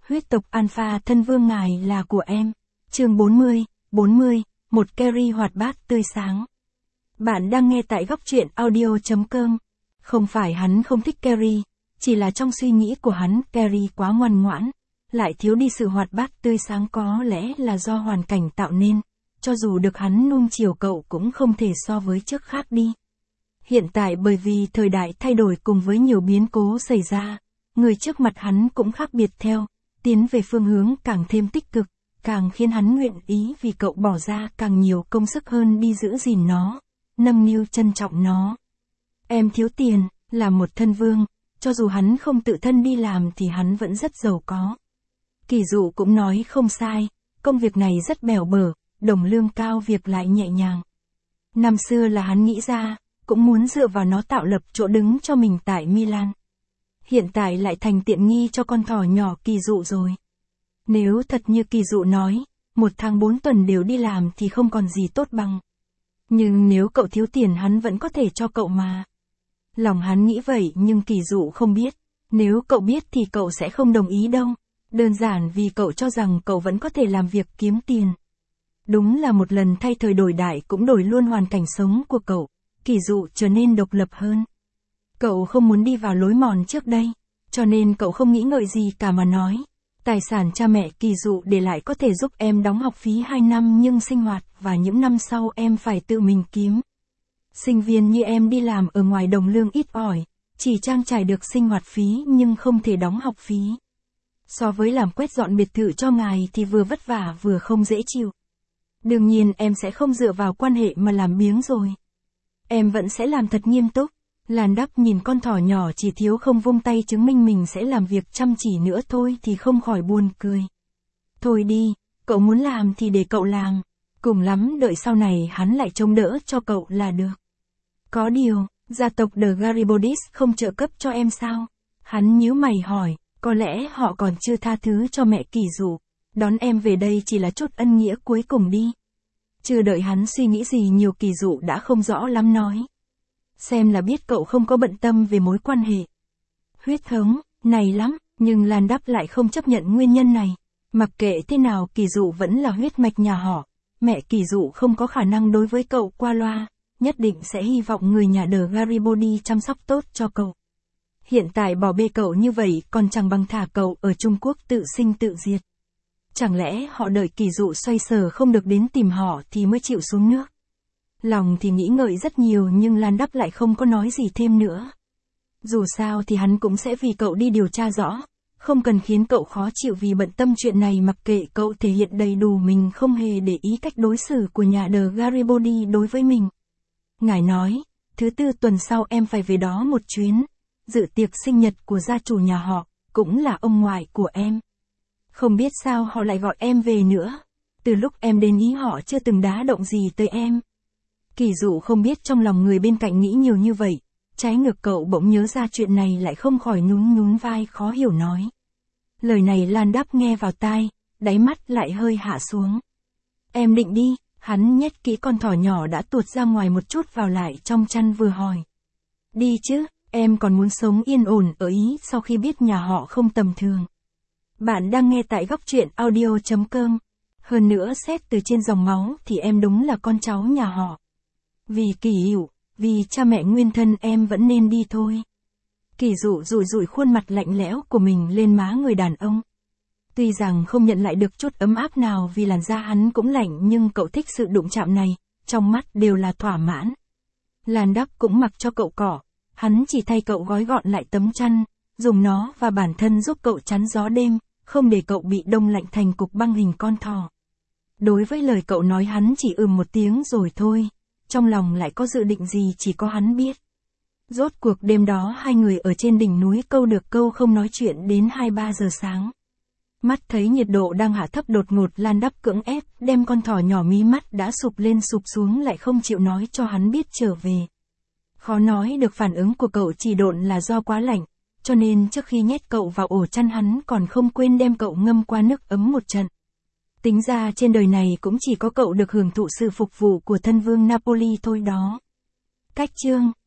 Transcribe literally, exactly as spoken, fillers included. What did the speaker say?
Huyết tộc Alpha thân vương ngài là của em. Chương bốn mươi, bốn mươi, một Carrie hoạt bát tươi sáng. Bạn đang nghe tại góc truyện audio chấm com. Không phải hắn không thích Carrie, chỉ là trong suy nghĩ của hắn Carrie quá ngoan ngoãn, lại thiếu đi sự hoạt bát tươi sáng, có lẽ là do hoàn cảnh tạo nên, cho dù được hắn nuông chiều cậu cũng không thể so với trước khác đi. Hiện tại bởi vì thời đại thay đổi cùng với nhiều biến cố xảy ra, người trước mặt hắn cũng khác biệt theo, tiến về phương hướng càng thêm tích cực, càng khiến hắn nguyện ý vì cậu bỏ ra càng nhiều công sức hơn đi giữ gìn nó, nâng niu trân trọng nó. Em thiếu tiền, là một thân vương, cho dù hắn không tự thân đi làm thì hắn vẫn rất giàu có. Kỳ Dụ cũng nói không sai, công việc này rất bèo bở, đồng lương cao việc lại nhẹ nhàng. Năm xưa là hắn nghĩ ra, cũng muốn dựa vào nó tạo lập chỗ đứng cho mình tại Milan. Hiện tại lại thành tiện nghi cho con thỏ nhỏ Kỳ Dụ rồi. Nếu thật như Kỳ Dụ nói, một tháng bốn tuần đều đi làm thì không còn gì tốt bằng. Nhưng nếu cậu thiếu tiền hắn vẫn có thể cho cậu mà. Lòng hắn nghĩ vậy nhưng Kỳ Dụ không biết. Nếu cậu biết thì cậu sẽ không đồng ý đâu. Đơn giản vì cậu cho rằng cậu vẫn có thể làm việc kiếm tiền. Đúng là một lần thay thời đổi đại cũng đổi luôn hoàn cảnh sống của cậu. Kỳ Dụ trở nên độc lập hơn. Cậu không muốn đi vào lối mòn trước đây, cho nên cậu không nghĩ ngợi gì cả mà nói. Tài sản cha mẹ Kỳ Dụ để lại có thể giúp em đóng học phí hai năm nhưng sinh hoạt và những năm sau em phải tự mình kiếm. Sinh viên như em đi làm ở ngoài đồng lương ít ỏi, chỉ trang trải được sinh hoạt phí nhưng không thể đóng học phí. So với làm quét dọn biệt thự cho ngài thì vừa vất vả vừa không dễ chịu. Đương nhiên em sẽ không dựa vào quan hệ mà làm biếng rồi. Em vẫn sẽ làm thật nghiêm túc. Lan Đắp nhìn con thỏ nhỏ chỉ thiếu không vung tay chứng minh mình sẽ làm việc chăm chỉ nữa thôi thì không khỏi buồn cười. Thôi đi, cậu muốn làm thì để cậu làm. Cùng lắm đợi sau này hắn lại trông đỡ cho cậu là được. Có điều, gia tộc The Garibaldis không trợ cấp cho em sao? Hắn nhíu mày hỏi, có lẽ họ còn chưa tha thứ cho mẹ Kỳ Dụ. Đón em về đây chỉ là chút ân nghĩa cuối cùng đi. Chưa đợi hắn suy nghĩ gì nhiều Kỳ Dụ đã không rõ lắm nói. Xem là biết cậu không có bận tâm về mối quan hệ. Huyết thống, này lắm, nhưng Lan Đắp lại không chấp nhận nguyên nhân này. Mặc kệ thế nào Kỳ Dụ vẫn là huyết mạch nhà họ. Mẹ Kỳ Dụ không có khả năng đối với cậu qua loa, nhất định sẽ hy vọng người nhà The Garibaldi chăm sóc tốt cho cậu. Hiện tại bỏ bê cậu như vậy còn chẳng bằng thả cậu ở Trung Quốc tự sinh tự diệt. Chẳng lẽ họ đợi Kỳ Dụ xoay sở không được đến tìm họ thì mới chịu xuống nước? Lòng thì nghĩ ngợi rất nhiều nhưng Lan Đắp lại không có nói gì thêm nữa. Dù sao thì hắn cũng sẽ vì cậu đi điều tra rõ, không cần khiến cậu khó chịu vì bận tâm chuyện này, mặc kệ cậu thể hiện đầy đủ mình không hề để ý cách đối xử của nhà The Garibaldi đối với mình. Ngài nói, thứ tư tuần sau em phải về đó một chuyến, dự tiệc sinh nhật của gia chủ nhà họ, cũng là ông ngoại của em. Không biết sao họ lại gọi em về nữa, từ lúc em đến ý họ chưa từng đá động gì tới em. Kỳ Dụ không biết trong lòng người bên cạnh nghĩ nhiều như vậy, trái ngược cậu bỗng nhớ ra chuyện này lại không khỏi nhún nhún vai khó hiểu nói. Lời này Lan Đắp nghe vào tai, đáy mắt lại hơi hạ xuống. Em định đi, hắn nhét kỹ con thỏ nhỏ đã tuột ra ngoài một chút vào lại trong chăn vừa hỏi. Đi chứ, em còn muốn sống yên ổn ở Ý sau khi biết nhà họ không tầm thường. Bạn đang nghe tại góc truyện audio chấm com. Hơn nữa xét từ trên dòng máu thì em đúng là con cháu nhà họ. Vì Kỳ Dụ, vì cha mẹ nguyên thân em vẫn nên đi thôi. Kỳ Dụ rủi rủi khuôn mặt lạnh lẽo của mình lên má người đàn ông. Tuy rằng không nhận lại được chút ấm áp nào vì làn da hắn cũng lạnh nhưng cậu thích sự đụng chạm này, trong mắt đều là thỏa mãn. Lan Đắp cũng mặc cho cậu cỏ, hắn chỉ thay cậu gói gọn lại tấm chăn, dùng nó và bản thân giúp cậu chắn gió đêm, không để cậu bị đông lạnh thành cục băng hình con thỏ. Đối với lời cậu nói hắn chỉ ừm một tiếng rồi thôi. Trong lòng lại có dự định gì chỉ có hắn biết. Rốt cuộc đêm đó hai người ở trên đỉnh núi câu được câu không nói chuyện đến hai ba giờ sáng. Mắt thấy nhiệt độ đang hạ thấp đột ngột, Lan Đắp cưỡng ép đem con thỏ nhỏ mí mắt đã sụp lên sụp xuống lại không chịu nói cho hắn biết trở về. Khó nói được phản ứng của cậu chỉ độn là do quá lạnh, cho nên trước khi nhét cậu vào ổ chăn hắn còn không quên đem cậu ngâm qua nước ấm một trận. Tính ra trên đời này cũng chỉ có cậu được hưởng thụ sự phục vụ của thân vương Napoli thôi đó. Cách chương